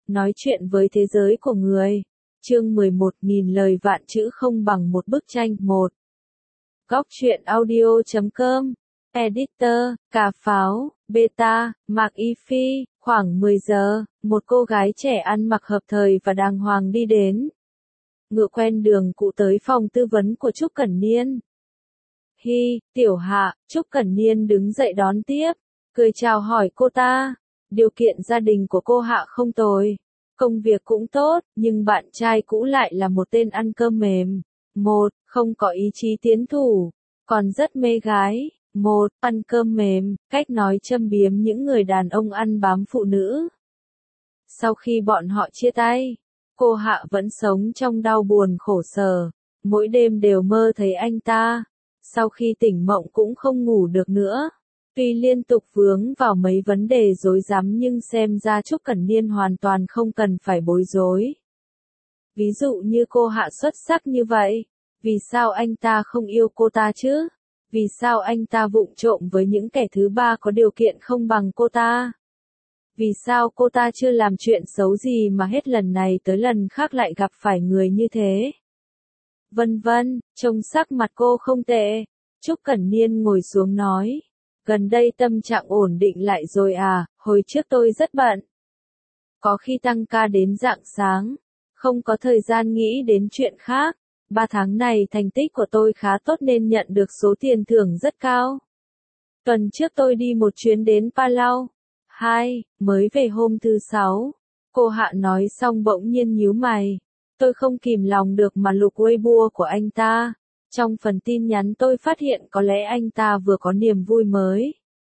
Nói chuyện với thế giới của người. Chương 11.000 lời vạn chữ không bằng một bức tranh. 1. Góc truyện audio.com. Editor, Cà Pháo, Beta, Mạc Y Phi. Khoảng 10 giờ, một cô gái trẻ ăn mặc hợp thời và đàng hoàng đi đến. Ngựa quen đường cũ tới phòng tư vấn của Trúc Cẩn Niên. Hi, Tiểu Hạ. Trúc Cẩn Niên đứng dậy đón tiếp, cười chào hỏi cô ta. Điều kiện gia đình của cô Hạ không tồi, công việc cũng tốt, nhưng bạn trai cũ lại là một tên ăn cơm mềm. 1. Không có ý chí tiến thủ, còn rất mê gái. 1. Ăn cơm mềm, cách nói châm biếm những người đàn ông ăn bám phụ nữ. Sau khi bọn họ chia tay, cô Hạ vẫn sống trong đau buồn khổ sở, mỗi đêm đều mơ thấy anh ta. Sau khi tỉnh mộng cũng không ngủ được nữa. Tuy liên tục vướng vào mấy vấn đề rối rắm nhưng xem ra Trúc Cẩn Niên hoàn toàn không cần phải bối rối. Ví dụ như cô Hạ xuất sắc như vậy, vì sao anh ta không yêu cô ta chứ? Vì sao anh ta vụng trộm với những kẻ thứ ba có điều kiện không bằng cô ta? Vì sao cô ta chưa làm chuyện xấu gì mà hết lần này tới lần khác lại gặp phải người như thế? Vân vân, trông sắc mặt cô không tệ. Trúc Cẩn Niên ngồi xuống nói. Gần đây tâm trạng ổn định lại rồi à, hồi trước tôi rất bận. Có khi tăng ca đến rạng sáng, không có thời gian nghĩ đến chuyện khác. 3 tháng này thành tích của tôi khá tốt nên nhận được số tiền thưởng rất cao. Tuần trước tôi đi một chuyến đến Palau. 2. Mới về hôm thứ 6. Cô Hạ nói xong bỗng nhiên nhíu mày. Tôi không kìm lòng được mà lục Weibo của anh ta. Trong phần tin nhắn tôi phát hiện có lẽ anh ta vừa có niềm vui mới.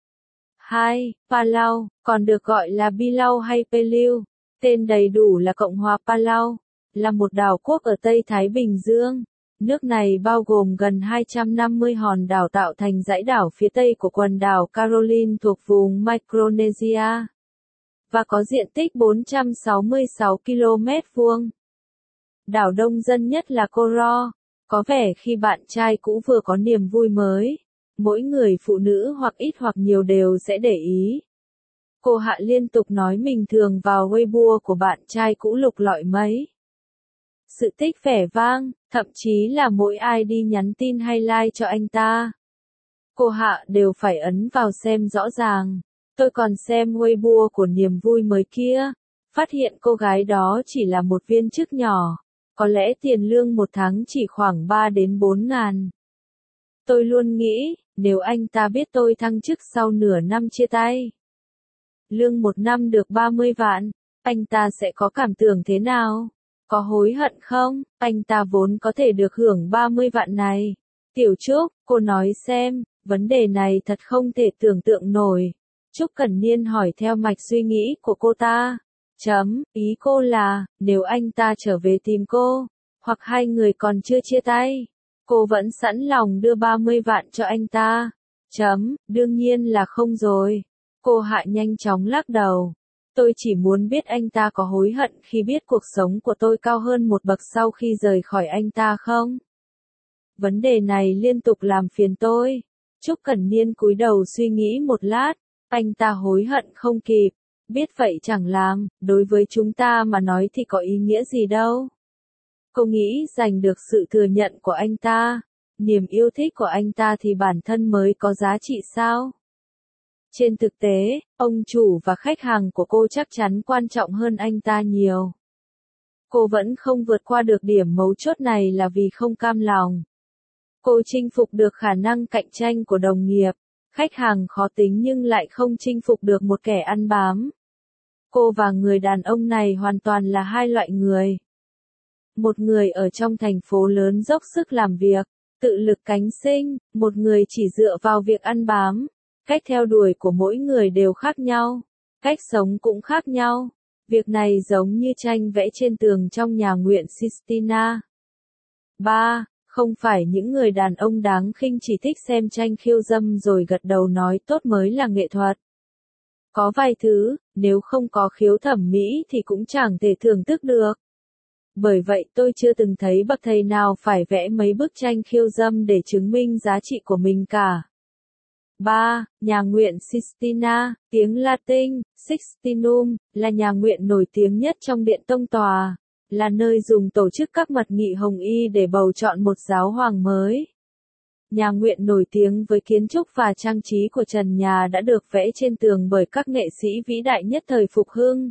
2. Palau, còn được gọi là Pilau hay Peliu, tên đầy đủ là Cộng hòa Palau, là một đảo quốc ở Tây Thái Bình Dương. Nước này bao gồm gần 250 hòn đảo tạo thành dãy đảo phía tây của quần đảo Caroline thuộc vùng Micronesia, và có diện tích 466 km vuông. Đảo đông dân nhất là Coro. Có vẻ khi bạn trai cũ vừa có niềm vui mới, mỗi người phụ nữ hoặc ít hoặc nhiều đều sẽ để ý. Cô Hạ liên tục nói mình thường vào Weibo của bạn trai cũ lục lọi mấy sự tích vẻ vang, thậm chí là mỗi ai đi nhắn tin hay like cho anh ta, cô Hạ đều phải ấn vào xem rõ ràng. Tôi còn xem Weibo của niềm vui mới kia, phát hiện cô gái đó chỉ là một viên chức nhỏ. Có lẽ tiền lương một tháng chỉ khoảng 3 đến 4 ngàn. Tôi luôn nghĩ, nếu anh ta biết tôi thăng chức sau nửa năm chia tay, lương một năm được 30 vạn, anh ta sẽ có cảm tưởng thế nào? Có hối hận không? Anh ta vốn có thể được hưởng 30 vạn này. Tiểu Trúc, cô nói xem, vấn đề này thật không thể tưởng tượng nổi. Trúc Cẩn Niên hỏi theo mạch suy nghĩ của cô ta. Ý cô là, nếu anh ta trở về tìm cô, hoặc hai người còn chưa chia tay, cô vẫn sẵn lòng đưa 30 vạn cho anh ta. Đương nhiên là không rồi. Cô Hạ nhanh chóng lắc đầu. Tôi chỉ muốn biết anh ta có hối hận khi biết cuộc sống của tôi cao hơn một bậc sau khi rời khỏi anh ta không? Vấn đề này liên tục làm phiền tôi. Trúc Cẩn Niên cúi đầu suy nghĩ một lát, anh ta hối hận không kịp. Biết vậy chẳng làm, đối với chúng ta mà nói thì có ý nghĩa gì đâu. Cô nghĩ giành được sự thừa nhận của anh ta, niềm yêu thích của anh ta thì bản thân mới có giá trị sao? Trên thực tế, ông chủ và khách hàng của cô chắc chắn quan trọng hơn anh ta nhiều. Cô vẫn không vượt qua được điểm mấu chốt này là vì không cam lòng. Cô chinh phục được khả năng cạnh tranh của đồng nghiệp. Khách hàng khó tính nhưng lại không chinh phục được một kẻ ăn bám. Cô và người đàn ông này hoàn toàn là hai loại người. Một người ở trong thành phố lớn dốc sức làm việc, tự lực cánh sinh, một người chỉ dựa vào việc ăn bám. Cách theo đuổi của mỗi người đều khác nhau, cách sống cũng khác nhau. Việc này giống như tranh vẽ trên tường trong nhà nguyện Sistina. 3. Không phải những người đàn ông đáng khinh chỉ thích xem tranh khiêu dâm rồi gật đầu nói tốt mới là nghệ thuật. Có vài thứ, nếu không có khiếu thẩm mỹ thì cũng chẳng thể thưởng thức được. Bởi vậy tôi chưa từng thấy bậc thầy nào phải vẽ mấy bức tranh khiêu dâm để chứng minh giá trị của mình cả. 3. Nhà nguyện Sistina, tiếng Latin, Sixtinum, là nhà nguyện nổi tiếng nhất trong Điện Tông Tòa, là nơi dùng tổ chức các mật nghị hồng y để bầu chọn một giáo hoàng mới. Nhà nguyện nổi tiếng với kiến trúc và trang trí của trần nhà đã được vẽ trên tường bởi các nghệ sĩ vĩ đại nhất thời Phục Hưng,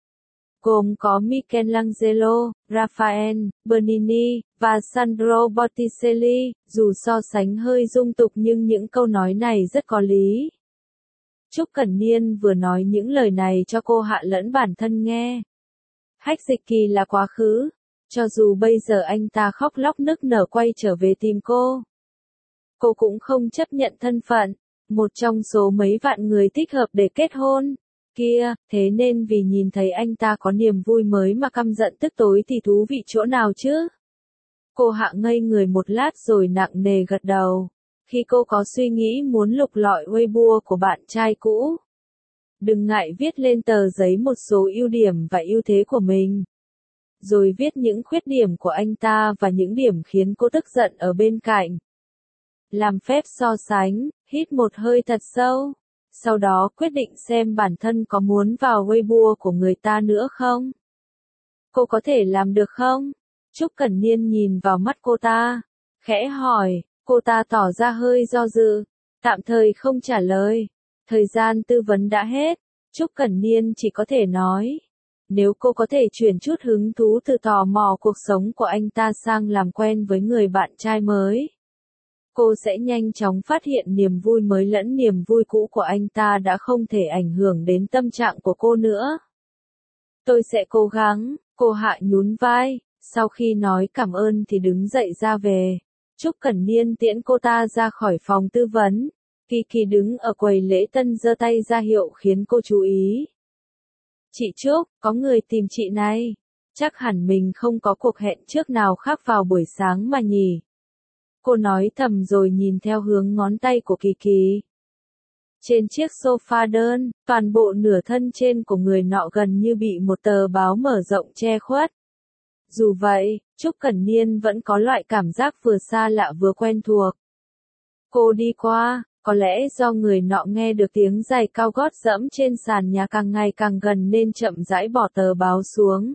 gồm có Michelangelo, Raphael, Bernini, và Sandro Botticelli. Dù so sánh hơi dung tục nhưng những câu nói này rất có lý. Trúc Cẩn Niên vừa nói những lời này cho cô Hạ lẫn bản thân nghe. Hách Dịch Kỳ là quá khứ, cho dù bây giờ anh ta khóc lóc nức nở quay trở về tìm cô cũng không chấp nhận thân phận, một trong số mấy vạn người thích hợp để kết hôn kia, thế nên vì nhìn thấy anh ta có niềm vui mới mà căm giận tức tối thì thú vị chỗ nào chứ? Cô Hạ ngây người một lát rồi nặng nề gật đầu. Khi cô có suy nghĩ muốn lục lọi Weibo của bạn trai cũ, đừng ngại viết lên tờ giấy một số ưu điểm và ưu thế của mình. Rồi viết những khuyết điểm của anh ta và những điểm khiến cô tức giận ở bên cạnh. Làm phép so sánh, hít một hơi thật sâu. Sau đó quyết định xem bản thân có muốn vào Weibo của người ta nữa không? Cô có thể làm được không? Trúc Cẩn Niên nhìn vào mắt cô ta, khẽ hỏi, cô ta tỏ ra hơi do dự, tạm thời không trả lời. Thời gian tư vấn đã hết, Trúc Cẩn Niên chỉ có thể nói, nếu cô có thể chuyển chút hứng thú từ tò mò cuộc sống của anh ta sang làm quen với người bạn trai mới, cô sẽ nhanh chóng phát hiện niềm vui mới lẫn niềm vui cũ của anh ta đã không thể ảnh hưởng đến tâm trạng của cô nữa. Tôi sẽ cố gắng, cô Hạ nhún vai, sau khi nói cảm ơn thì đứng dậy ra về. Trúc Cẩn Niên tiễn cô ta ra khỏi phòng tư vấn. Kỳ Kỳ đứng ở quầy lễ tân giơ tay ra hiệu khiến cô chú ý. Chị Trúc, có người tìm chị này. Chắc hẳn mình không có cuộc hẹn trước nào khác vào buổi sáng mà nhỉ. Cô nói thầm rồi nhìn theo hướng ngón tay của Kỳ Kỳ. Trên chiếc sofa đơn, toàn bộ nửa thân trên của người nọ gần như bị một tờ báo mở rộng che khuất. Dù vậy, Trúc Cẩn Niên vẫn có loại cảm giác vừa xa lạ vừa quen thuộc. Cô đi qua, có lẽ do người nọ nghe được tiếng giày cao gót dẫm trên sàn nhà càng ngày càng gần nên chậm rãi bỏ tờ báo xuống.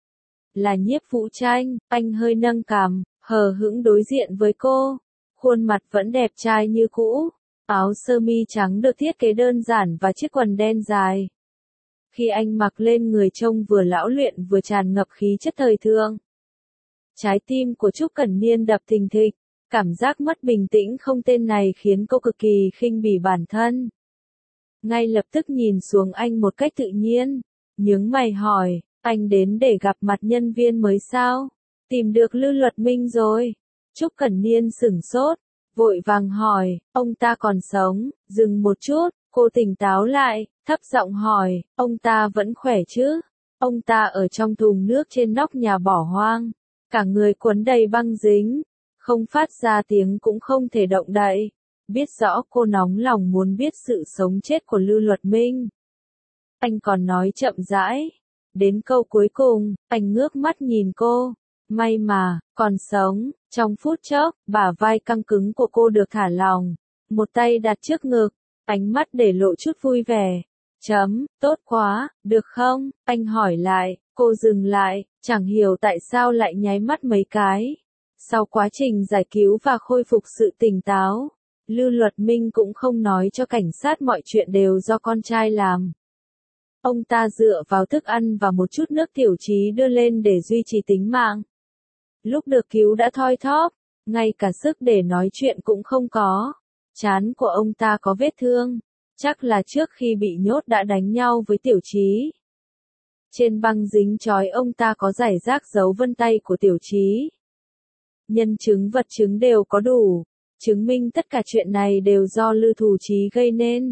Là Nhiếp Vũ Tranh, anh hơi nâng cằm, hờ hững đối diện với cô. Khuôn mặt vẫn đẹp trai như cũ, áo sơ mi trắng được thiết kế đơn giản và chiếc quần đen dài. Khi anh mặc lên người trông vừa lão luyện vừa tràn ngập khí chất thời thượng. Trái tim của Trúc Cẩn Niên đập thình thịch, cảm giác mất bình tĩnh không tên này khiến cô cực kỳ khinh bỉ bản thân. Ngay lập tức nhìn xuống anh một cách tự nhiên, nhướng mày hỏi, anh đến để gặp mặt nhân viên mới sao? Tìm được Lư Luật Minh rồi. Trúc Cẩn Niên sửng sốt, vội vàng hỏi, ông ta còn sống? Dừng một chút, cô tỉnh táo lại, thấp giọng hỏi, ông ta vẫn khỏe chứ? Ông ta ở trong thùng nước trên nóc nhà bỏ hoang, cả người quấn đầy băng dính, không phát ra tiếng cũng không thể động đậy. Biết rõ cô nóng lòng muốn biết sự sống chết của Lư Luật Minh. Anh còn nói chậm rãi. Đến câu cuối cùng, anh ngước mắt nhìn cô. May mà, còn sống. Trong phút chốc, bả vai căng cứng của cô được thả lỏng. Một tay đặt trước ngực, ánh mắt để lộ chút vui vẻ. Tốt quá, được không? Anh hỏi lại, cô dừng lại, chẳng hiểu tại sao lại nháy mắt mấy cái. Sau quá trình giải cứu và khôi phục sự tỉnh táo, Lư Luật Minh cũng không nói cho cảnh sát mọi chuyện đều do con trai làm. Ông ta dựa vào thức ăn và một chút nước tiểu trí đưa lên để duy trì tính mạng. Lúc được cứu đã thoi thóp, ngay cả sức để nói chuyện cũng không có. Trán của ông ta có vết thương, chắc là trước khi bị nhốt đã đánh nhau với tiểu trí. Trên băng dính trói ông ta có rải rác dấu vân tay của tiểu trí. Nhân chứng vật chứng đều có đủ, chứng minh tất cả chuyện này đều do Lư Thủ Chí gây nên.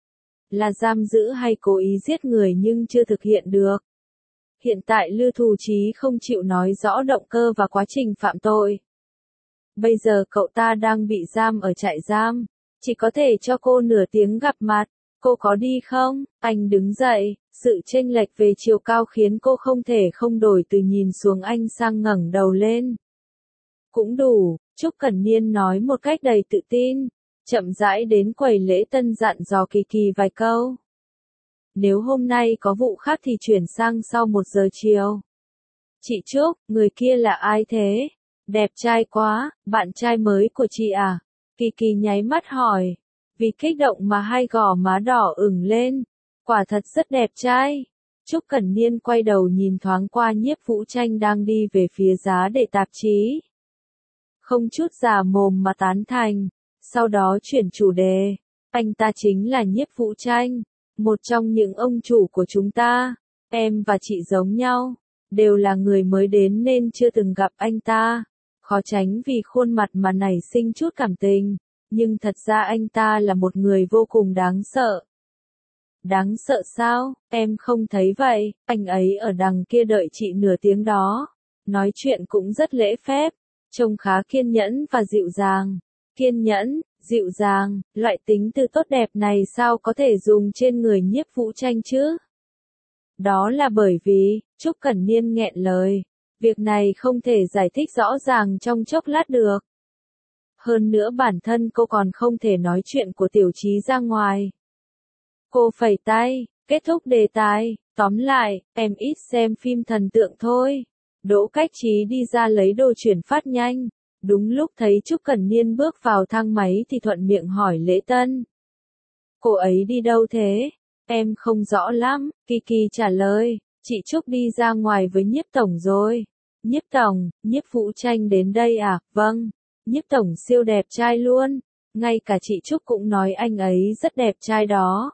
Là giam giữ hay cố ý giết người nhưng chưa thực hiện được. Hiện tại Lư Thủ Chí không chịu nói rõ động cơ và quá trình phạm tội. Bây giờ cậu ta đang bị giam ở trại giam, chỉ có thể cho cô nửa tiếng gặp mặt. Cô có đi không? Anh đứng dậy, sự chênh lệch về chiều cao khiến cô không thể không đổi từ nhìn xuống anh sang ngẩng đầu lên. Cũng đủ, Trúc Cẩn Niên nói một cách đầy tự tin. chậm rãi đến quầy lễ tân dặn dò Kỳ Kỳ vài câu. Nếu hôm nay có vụ khác thì chuyển sang sau 1 giờ chiều. Chị Trúc, người kia là ai thế? Đẹp trai quá, bạn trai mới của chị à? Kỳ Kỳ nháy mắt hỏi. Vì kích động mà hai gò má đỏ ửng lên. Quả thật rất đẹp trai. Trúc Cẩn Niên quay đầu nhìn thoáng qua Nhiếp Vũ Tranh đang đi về phía giá để tạp chí. Không chút già mồm mà tán thành. Sau đó chuyển chủ đề. Anh ta chính là Nhiếp Vũ Tranh, một trong những ông chủ của chúng ta. Em và chị giống nhau, đều là người mới đến nên chưa từng gặp anh ta. Khó tránh vì khuôn mặt mà nảy sinh chút cảm tình, nhưng thật ra anh ta là một người vô cùng đáng sợ. Đáng sợ sao? Em không thấy vậy, anh ấy ở đằng kia đợi chị nửa tiếng đó. Nói chuyện cũng rất lễ phép, trông khá kiên nhẫn và dịu dàng. Kiên nhẫn, dịu dàng, loại tính từ tốt đẹp này sao có thể dùng trên người Nhiếp Vũ Tranh chứ? Đó là bởi vì, Trúc Cẩn Niên nghẹn lời. Việc này không thể giải thích rõ ràng trong chốc lát được. Hơn nữa bản thân cô còn không thể nói chuyện của Tiểu Chí ra ngoài. Cô phẩy tay, kết thúc đề tài, tóm lại, em ít xem phim thần tượng thôi. Đỗ Cách Trí đi ra lấy đồ chuyển phát nhanh. Đúng lúc thấy Trúc Cẩn Niên bước vào thang máy thì thuận miệng hỏi Lễ Tân. Cô ấy đi đâu thế? Em không rõ lắm, Kỳ Kỳ trả lời, chị Trúc đi ra ngoài với Nhiếp Tổng rồi. Nhiếp Tổng, Nhiếp Vũ Tranh đến đây à? Vâng, Nhiếp Tổng siêu đẹp trai luôn. Ngay cả chị Trúc cũng nói anh ấy rất đẹp trai đó.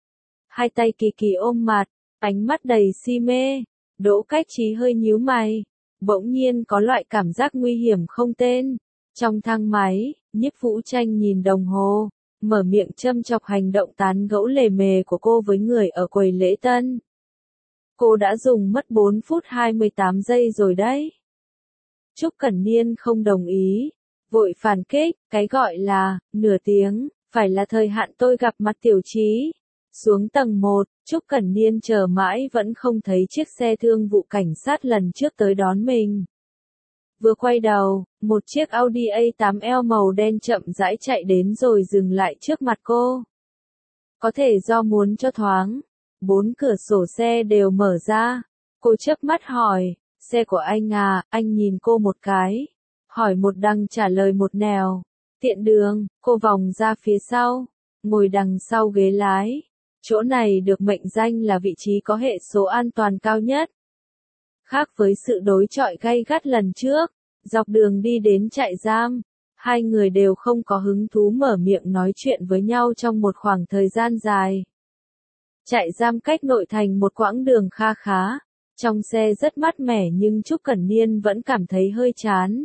Hai tay Kỳ Kỳ ôm mặt, ánh mắt đầy si mê. Đỗ Cách Trí hơi nhíu mày. Bỗng nhiên có loại cảm giác nguy hiểm không tên. Trong thang máy, Nhiếp Vũ Tranh nhìn đồng hồ, mở miệng châm chọc hành động tán gẫu lề mề của cô với người ở quầy lễ tân. Cô đã dùng mất 4 phút 28 giây rồi đấy. Trúc Cẩn Niên không đồng ý, vội phản kích, cái gọi là, nửa tiếng, phải là thời hạn tôi gặp mặt Tiểu Chí. Xuống tầng 1, Trúc Cẩn Niên chờ mãi vẫn không thấy chiếc xe thương vụ cảnh sát lần trước tới đón mình. Vừa quay đầu, một chiếc Audi A8L màu đen chậm rãi chạy đến rồi dừng lại trước mặt cô. Có thể do muốn cho thoáng, 4 cửa sổ xe đều mở ra. Cô chớp mắt hỏi, xe của anh à? Anh nhìn cô một cái, hỏi một đằng trả lời một nẻo. Tiện đường, cô vòng ra phía sau, ngồi đằng sau ghế lái. Chỗ này được mệnh danh là vị trí có hệ số an toàn cao nhất. Khác với sự đối chọi gay gắt lần trước, dọc đường đi đến trại giam, hai người đều không có hứng thú mở miệng nói chuyện với nhau trong một khoảng thời gian dài. Trại giam cách nội thành một quãng đường kha khá, trong xe rất mát mẻ nhưng Trúc Cẩn Niên vẫn cảm thấy hơi chán.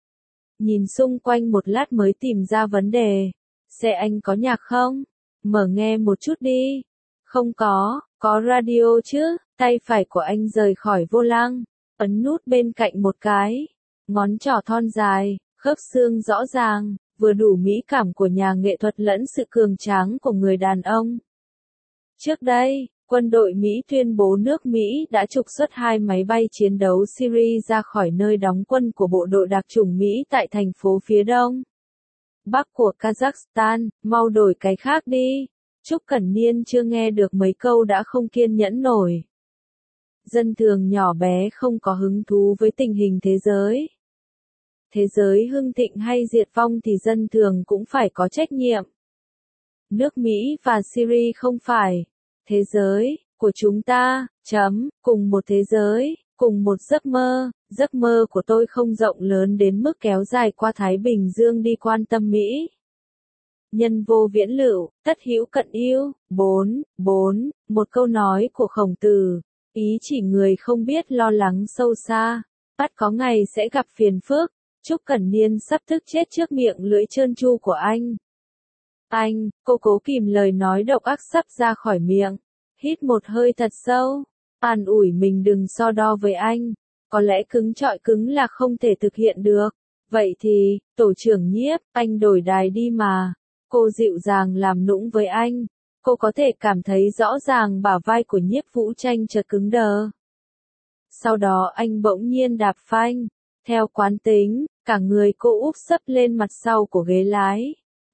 Nhìn xung quanh một lát mới tìm ra vấn đề. Xe anh có nhạc không? Mở nghe một chút đi. Không có radio chứ? Tay phải của anh rời khỏi vô lăng, ấn nút bên cạnh một cái. Ngón trỏ thon dài, khớp xương rõ ràng, vừa đủ mỹ cảm của nhà nghệ thuật lẫn sự cường tráng của người đàn ông. Trước đây, quân đội Mỹ tuyên bố nước Mỹ đã trục xuất 2 máy bay chiến đấu Syria ra khỏi nơi đóng quân của bộ đội đặc chủng Mỹ tại thành phố phía đông bắc của Kazakhstan. Mau đổi cái khác đi. Trúc Cẩn Niên chưa nghe được mấy câu đã không kiên nhẫn nổi. Dân thường nhỏ bé không có hứng thú với tình hình thế giới. Thế giới hưng thịnh hay diệt vong thì dân thường cũng phải có trách nhiệm. Nước Mỹ và Syria không phải. Thế giới của chúng ta, cùng một thế giới, cùng một giấc mơ của tôi không rộng lớn đến mức kéo dài qua Thái Bình Dương đi quan tâm Mỹ. Nhân vô viễn lựu, tất hữu cận ưu. 4. Một câu nói của Khổng Tử, ý chỉ người không biết lo lắng sâu xa, bắt có ngày sẽ gặp phiền phức. Trúc Cẩn Niên sắp tức chết trước miệng lưỡi trơn tru của anh. Cô cố kìm lời nói độc ác sắp ra khỏi miệng, hít một hơi thật sâu, an ủi mình đừng so đo với anh, có lẽ cứng trọi cứng là không thể thực hiện được. Vậy thì, tổ trưởng Nhiếp, anh đổi đài đi mà. Cô dịu dàng làm nũng với anh, cô có thể cảm thấy rõ ràng bả vai của Nhiếp Vũ Tranh chợt cứng đờ. Sau đó anh bỗng nhiên đạp phanh, theo quán tính, cả người cô úp sấp lên mặt sau của ghế lái.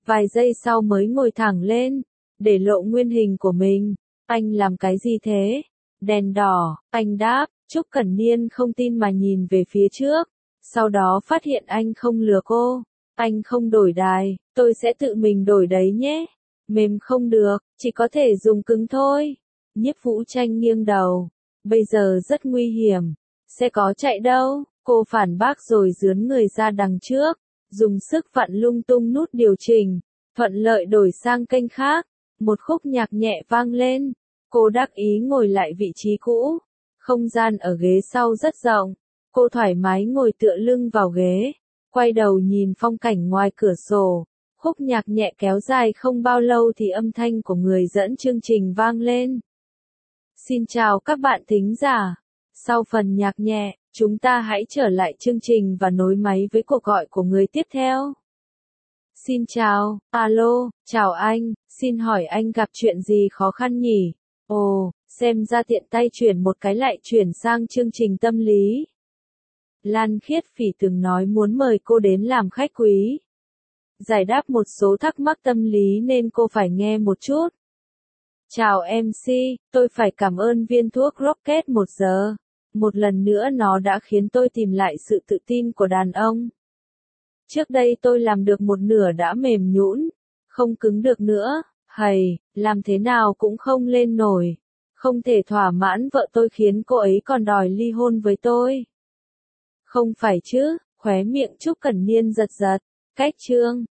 vài giây sau mới ngồi thẳng lên, để lộ nguyên hình của mình. Anh làm cái gì thế? Đèn đỏ, anh đáp. Trúc Cẩn Niên không tin mà nhìn về phía trước, sau đó phát hiện anh không lừa cô. Anh không đổi đài, tôi sẽ tự mình đổi đấy nhé. Mềm không được, chỉ có thể dùng cứng thôi. Nhiếp Vũ Tranh nghiêng đầu. Bây giờ rất nguy hiểm. Sẽ có chạy đâu, cô phản bác rồi dướn người ra đằng trước. Dùng sức vặn lung tung nút điều chỉnh. Thuận lợi đổi sang kênh khác. Một khúc nhạc nhẹ vang lên. Cô đắc ý ngồi lại vị trí cũ. Không gian ở ghế sau rất rộng. Cô thoải mái ngồi tựa lưng vào ghế. Quay đầu nhìn phong cảnh ngoài cửa sổ. Khúc nhạc nhẹ kéo dài không bao lâu thì âm thanh của người dẫn chương trình vang lên. Xin chào các bạn thính giả. Sau phần nhạc nhẹ, chúng ta hãy trở lại chương trình và nối máy với cuộc gọi của người tiếp theo. Xin chào, alo, chào anh, xin hỏi anh gặp chuyện gì khó khăn nhỉ? Ồ, xem ra tiện tay chuyển một cái lại chuyển sang chương trình tâm lý. Lan Khiết Phỉ từng nói muốn mời cô đến làm khách quý. Giải đáp một số thắc mắc tâm lý nên cô phải nghe một chút. Chào MC, tôi phải cảm ơn viên thuốc Rocket 1 giờ. Một lần nữa nó đã khiến tôi tìm lại sự tự tin của đàn ông. Trước đây tôi làm được một nửa đã mềm nhũn, không cứng được nữa, làm thế nào cũng không lên nổi. Không thể thỏa mãn vợ tôi khiến cô ấy còn đòi ly hôn với tôi. Không phải chứ, khóe miệng Trúc Cẩn Niên giật giật. Cách chương